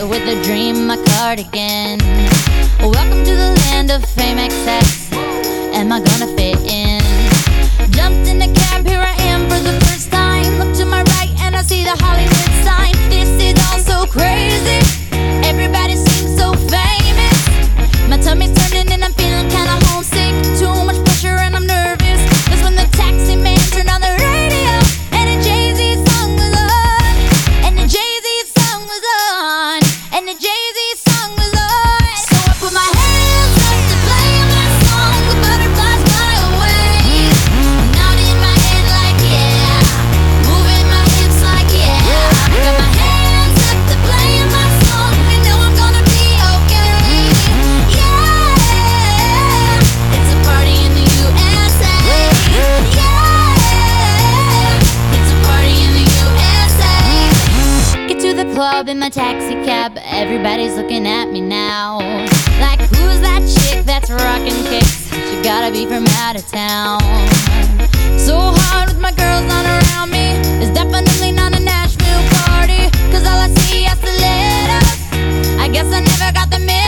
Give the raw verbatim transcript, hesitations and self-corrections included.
with a dream, my cardigan. Welcome to the land of fame excess. Am I gonna fit in? Jumped in the cab, here I am for the first time. Look to my right and I see the Hollywood sign. This is all so crazy. Everybody seems so famous. My tummy's turning and I'm feeling kinda homesick. Too much pressure and I'm nervous. That's when the taxi man turned on the radio and a Jay-Z song was on. And the Jay-Z song was on. And the Jay-Z song was on. So I put my hands up to play my song. The butterflies fly away. Nodding my head like yeah. Moving my hips like yeah. Got my hands up to play my song. You know I'm gonna be okay. Yeah. It's a party in the U S A. Yeah. It's a party in the U S A. Get to the club in my taxi cab. Everybody's looking at me now. Like, who's that chick that's rocking kicks? She gotta be from out of town. So hard with my girls on around me. It's definitely not a Nashville party. Cause all I see are stilettos. I guess I never got the